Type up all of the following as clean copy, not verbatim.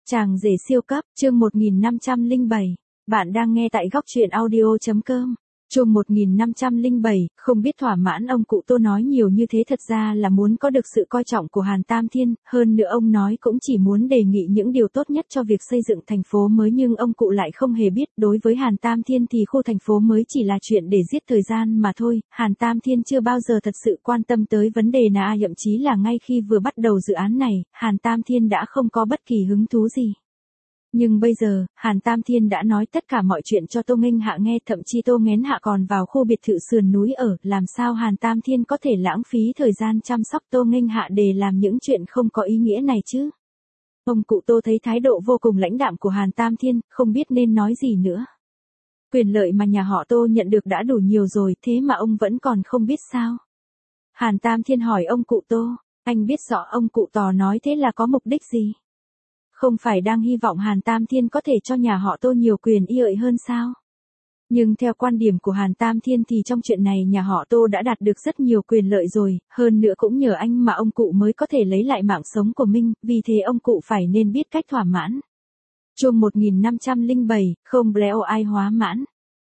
Chàng rể siêu cấp, chương 1507. Bạn đang nghe tại góc truyện audio.com. Chương 1507, không biết thỏa mãn ông cụ Tô nói nhiều như thế thật ra là muốn có được sự coi trọng của Hàn Tam Thiên, hơn nữa ông nói cũng chỉ muốn đề nghị những điều tốt nhất cho việc xây dựng thành phố mới, nhưng ông cụ lại không hề biết, đối với Hàn Tam Thiên thì khu thành phố mới chỉ là chuyện để giết thời gian mà thôi. Hàn Tam Thiên chưa bao giờ thật sự quan tâm tới vấn đề nào, thậm chí là ngay khi vừa bắt đầu dự án này, Hàn Tam Thiên đã không có bất kỳ hứng thú gì. Nhưng bây giờ, Hàn Tam Thiên đã nói tất cả mọi chuyện cho Tô Nghênh Hạ nghe, thậm chí Tô Nghênh Hạ còn vào khu biệt thự sườn núi ở, làm sao Hàn Tam Thiên có thể lãng phí thời gian chăm sóc Tô Nghênh Hạ để làm những chuyện không có ý nghĩa này chứ? Ông cụ Tô thấy thái độ vô cùng lãnh đạm của Hàn Tam Thiên, không biết nên nói gì nữa. Quyền lợi mà nhà họ Tô nhận được đã đủ nhiều rồi, thế mà ông vẫn còn không biết sao? Hàn Tam Thiên hỏi ông cụ Tô, anh biết rõ ông cụ Tò nói thế là có mục đích gì? Không phải đang hy vọng Hàn Tam Thiên có thể cho nhà họ Tô nhiều quyền lợi hơn sao? Nhưng theo quan điểm của Hàn Tam Thiên thì trong chuyện này nhà họ Tô đã đạt được rất nhiều quyền lợi rồi, hơn nữa cũng nhờ anh mà ông cụ mới có thể lấy lại mạng sống của mình, vì thế ông cụ phải nên biết cách thỏa mãn. Chương 1507, không leo ai hóa mãn.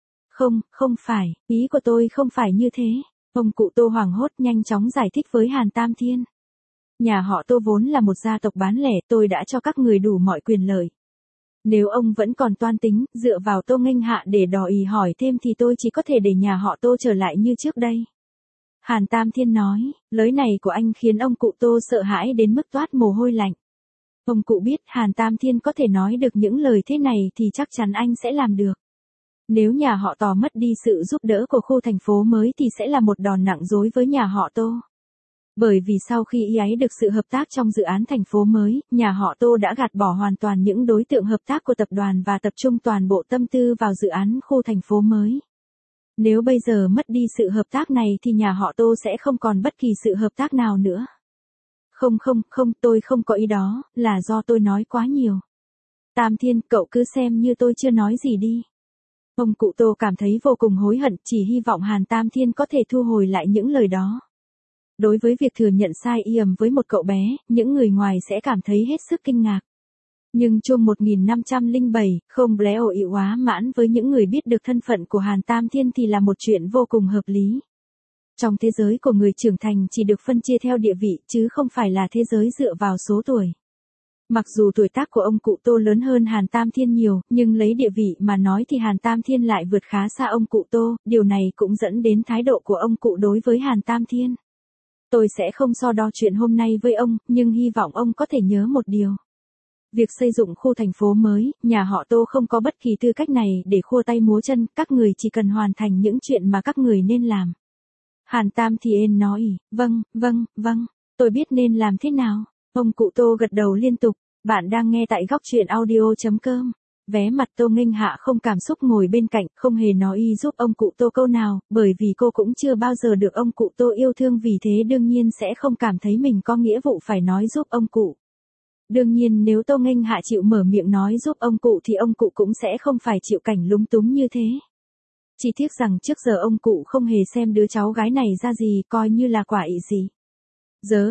Không phải, ý của tôi không phải như thế. Ông cụ Tô hoảng hốt nhanh chóng giải thích với Hàn Tam Thiên. Nhà họ Tô vốn là một gia tộc bán lẻ, tôi đã cho các người đủ mọi quyền lợi. Nếu ông vẫn còn toan tính, dựa vào Tô Nghênh Hạ để đòi ý hỏi thêm thì tôi chỉ có thể để nhà họ Tô trở lại như trước đây. Hàn Tam Thiên nói, lời này của anh khiến ông cụ Tô sợ hãi đến mức toát mồ hôi lạnh. Ông cụ biết Hàn Tam Thiên có thể nói được những lời thế này thì chắc chắn anh sẽ làm được. Nếu nhà họ Tò mất đi sự giúp đỡ của khu thành phố mới thì sẽ là một đòn nặng đối với nhà họ Tô. Bởi vì sau khi ý ấy được sự hợp tác trong dự án thành phố mới, nhà họ Tô đã gạt bỏ hoàn toàn những đối tượng hợp tác của tập đoàn và tập trung toàn bộ tâm tư vào dự án khu thành phố mới. Nếu bây giờ mất đi sự hợp tác này thì nhà họ Tô sẽ không còn bất kỳ sự hợp tác nào nữa. Không, tôi không có ý đó, là do tôi nói quá nhiều. Tam Thiên, cậu cứ xem như tôi chưa nói gì đi. Ông cụ Tô cảm thấy vô cùng hối hận, chỉ hy vọng Hàn Tam Thiên có thể thu hồi lại những lời đó. Đối với việc thừa nhận sai yểm với một cậu bé, những người ngoài sẽ cảm thấy hết sức kinh ngạc. Nhưng chương 1507, không leo ị hóa mãn với những người biết được thân phận của Hàn Tam Thiên thì là một chuyện vô cùng hợp lý. Trong thế giới của người trưởng thành chỉ được phân chia theo địa vị chứ không phải là thế giới dựa vào số tuổi. Mặc dù tuổi tác của ông cụ Tô lớn hơn Hàn Tam Thiên nhiều, nhưng lấy địa vị mà nói thì Hàn Tam Thiên lại vượt khá xa ông cụ Tô, điều này cũng dẫn đến thái độ của ông cụ đối với Hàn Tam Thiên. Tôi sẽ không so đo chuyện hôm nay với ông, nhưng hy vọng ông có thể nhớ một điều. Việc xây dựng khu thành phố mới, nhà họ Tô không có bất kỳ tư cách này để khua tay múa chân, các người chỉ cần hoàn thành những chuyện mà các người nên làm. Hàn Tam Thiên nói, vâng, tôi biết nên làm thế nào. Ông cụ Tô gật đầu liên tục, bạn đang nghe tại góc truyện audio.com. Vé mặt Tô Nghênh Hạ không cảm xúc ngồi bên cạnh, không hề nói giúp ông cụ Tô câu nào, bởi vì cô cũng chưa bao giờ được ông cụ Tô yêu thương, vì thế đương nhiên sẽ không cảm thấy mình có nghĩa vụ phải nói giúp ông cụ. Đương nhiên nếu Tô Nghênh Hạ chịu mở miệng nói giúp ông cụ thì ông cụ cũng sẽ không phải chịu cảnh lúng túng như thế. Chỉ tiếc rằng trước giờ ông cụ không hề xem đứa cháu gái này ra gì, coi như là quả ị gì. Giờ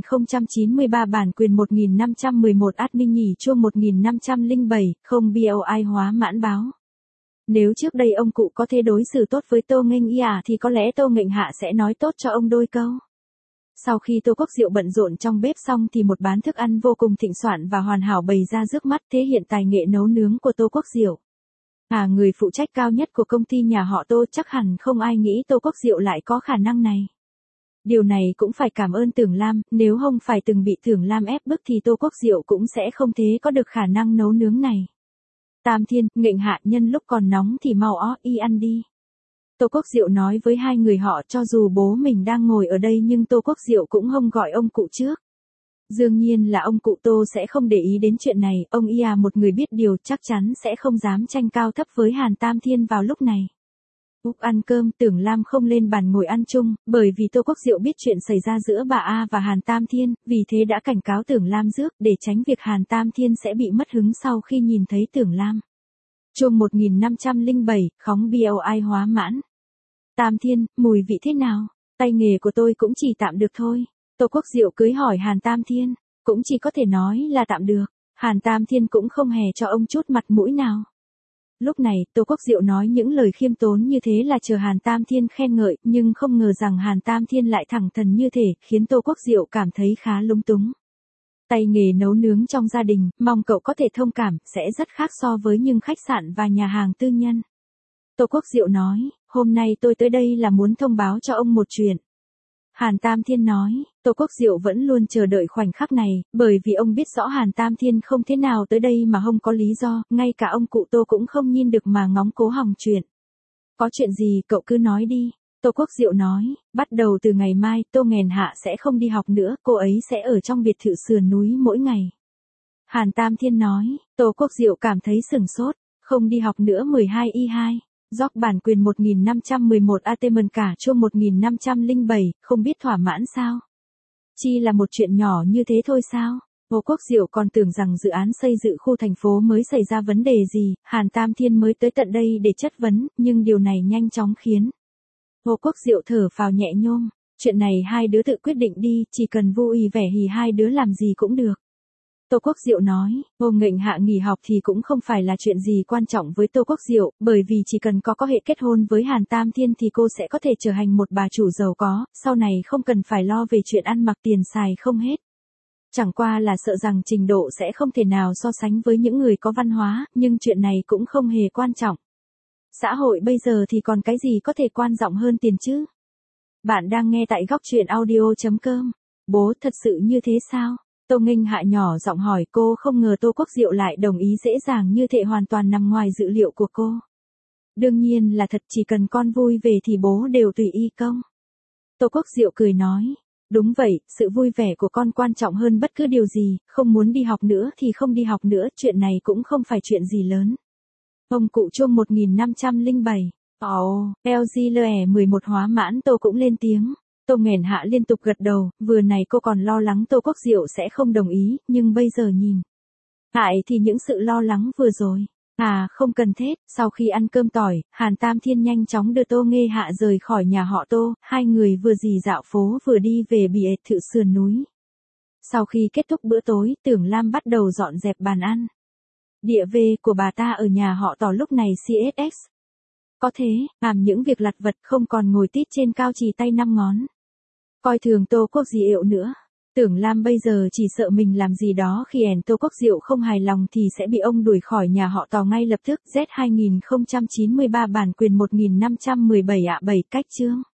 2093 bản quyền 1511 admin nhỉ chuông 1507, không BOI hóa mãn báo. Nếu trước đây ông cụ có thể đối xử tốt với Tô Nghênh thì có lẽ Tô Nghênh Hạ sẽ nói tốt cho ông đôi câu. Sau khi Tô Quốc Diệu bận rộn trong bếp xong thì một bán thức ăn vô cùng thịnh soạn và hoàn hảo bày ra trước mắt, thể hiện tài nghệ nấu nướng của Tô Quốc Diệu. Người phụ trách cao nhất của công ty nhà họ Tô, chắc hẳn không ai nghĩ Tô Quốc Diệu lại có khả năng này. Điều này cũng phải cảm ơn Tưởng Lam, nếu không phải từng bị Tưởng Lam ép bức thì Tô Quốc Diệu cũng sẽ không thế có được khả năng nấu nướng này. Tam Thiên, Nghênh Hạ, nhân lúc còn nóng thì mau ăn đi. Tô Quốc Diệu nói với hai người họ, cho dù bố mình đang ngồi ở đây nhưng Tô Quốc Diệu cũng không gọi ông cụ trước. Dường nhiên là ông cụ Tô sẽ không để ý đến chuyện này, ông một người biết điều chắc chắn sẽ không dám tranh cao thấp với Hàn Tam Thiên vào lúc này. Lúc ăn cơm, Tưởng Lam không lên bàn ngồi ăn chung, bởi vì Tô Quốc Diệu biết chuyện xảy ra giữa bà A và Hàn Tam Thiên, vì thế đã cảnh cáo Tưởng Lam trước, để tránh việc Hàn Tam Thiên sẽ bị mất hứng sau khi nhìn thấy Tưởng Lam. Chương 1507, khóng BOI hóa mãn. Tam Thiên, mùi vị thế nào? Tay nghề của tôi cũng chỉ tạm được thôi. Tô Quốc Diệu cưới hỏi Hàn Tam Thiên, cũng chỉ có thể nói là tạm được. Hàn Tam Thiên cũng không hề cho ông chút mặt mũi nào. Lúc này, Tô Quốc Diệu nói những lời khiêm tốn như thế là chờ Hàn Tam Thiên khen ngợi, nhưng không ngờ rằng Hàn Tam Thiên lại thẳng thắn như thế, khiến Tô Quốc Diệu cảm thấy khá lúng túng. Tay nghề nấu nướng trong gia đình, mong cậu có thể thông cảm, sẽ rất khác so với những khách sạn và nhà hàng tư nhân. Tô Quốc Diệu nói, hôm nay tôi tới đây là muốn thông báo cho ông một chuyện. Hàn Tam Thiên nói, Tô Quốc Diệu vẫn luôn chờ đợi khoảnh khắc này, bởi vì ông biết rõ Hàn Tam Thiên không thế nào tới đây mà không có lý do, ngay cả ông cụ Tô cũng không nhìn được mà ngóng cố hỏng chuyện. Có chuyện gì cậu cứ nói đi. Tô Quốc Diệu nói, bắt đầu từ ngày mai, Tô Nghèn Hạ sẽ không đi học nữa, cô ấy sẽ ở trong biệt thự sườn núi mỗi ngày. Hàn Tam Thiên nói, Tô Quốc Diệu cảm thấy sửng sốt, không đi học nữa 12Y2. Gióc bản quyền 1511 ATM cả chuông 1507, không biết thỏa mãn sao? Chi là một chuyện nhỏ như thế thôi sao? Tô Quốc Diệu còn tưởng rằng dự án xây dựng khu thành phố mới xảy ra vấn đề gì, Hàn Tam Thiên mới tới tận đây để chất vấn, nhưng điều này nhanh chóng khiến Tô Quốc Diệu thở phào nhẹ nhõm, chuyện này hai đứa tự quyết định đi, chỉ cần vui vẻ thì hai đứa làm gì cũng được. Tô Quốc Diệu nói, Tô Nghênh Hạ nghỉ học thì cũng không phải là chuyện gì quan trọng với Tô Quốc Diệu, bởi vì chỉ cần có hệ kết hôn với Hàn Tam Thiên thì cô sẽ có thể trở thành một bà chủ giàu có, sau này không cần phải lo về chuyện ăn mặc tiền xài không hết. Chẳng qua là sợ rằng trình độ sẽ không thể nào so sánh với những người có văn hóa, nhưng chuyện này cũng không hề quan trọng. Xã hội bây giờ thì còn cái gì có thể quan trọng hơn tiền chứ? Bạn đang nghe tại góc truyện audio.com. Bố thật sự như thế sao? Tô Nghênh Hạ nhỏ giọng hỏi, cô không ngờ Tô Quốc Diệu lại đồng ý dễ dàng như thế, hoàn toàn nằm ngoài dự liệu của cô. Đương nhiên là thật, chỉ cần con vui về thì bố đều tùy y công. Tô Quốc Diệu cười nói, đúng vậy, sự vui vẻ của con quan trọng hơn bất cứ điều gì, không muốn đi học nữa thì không đi học nữa, chuyện này cũng không phải chuyện gì lớn. Ông cụ chuông 1507. LG 11 hóa mãn. Tô cũng lên tiếng. Tô Nghèn Hạ liên tục gật đầu, vừa này cô còn lo lắng Tô Quốc Diệu sẽ không đồng ý, nhưng bây giờ nhìn lại thì những sự lo lắng vừa rồi, không cần thiết. Sau khi ăn cơm tỏi, Hàn Tam Thiên nhanh chóng đưa Tô Nghê Hạ rời khỏi nhà họ Tô, hai người vừa dì dạo phố vừa đi về biệt thự sườn núi. Sau khi kết thúc bữa tối, Tưởng Lam bắt đầu dọn dẹp bàn ăn. Địa về của bà ta ở nhà họ Tỏ lúc này CSX. Có thế, làm những việc lặt vặt, không còn ngồi tít trên cao chì tay năm ngón. Coi thường Tô Quốc Diệu nữa. Tưởng Lam bây giờ chỉ sợ mình làm gì đó khi Tô Quốc Diệu không hài lòng thì sẽ bị ông đuổi khỏi nhà họ Tỏ ngay lập tức. Z 2093 bản quyền 1517 7 cách chương.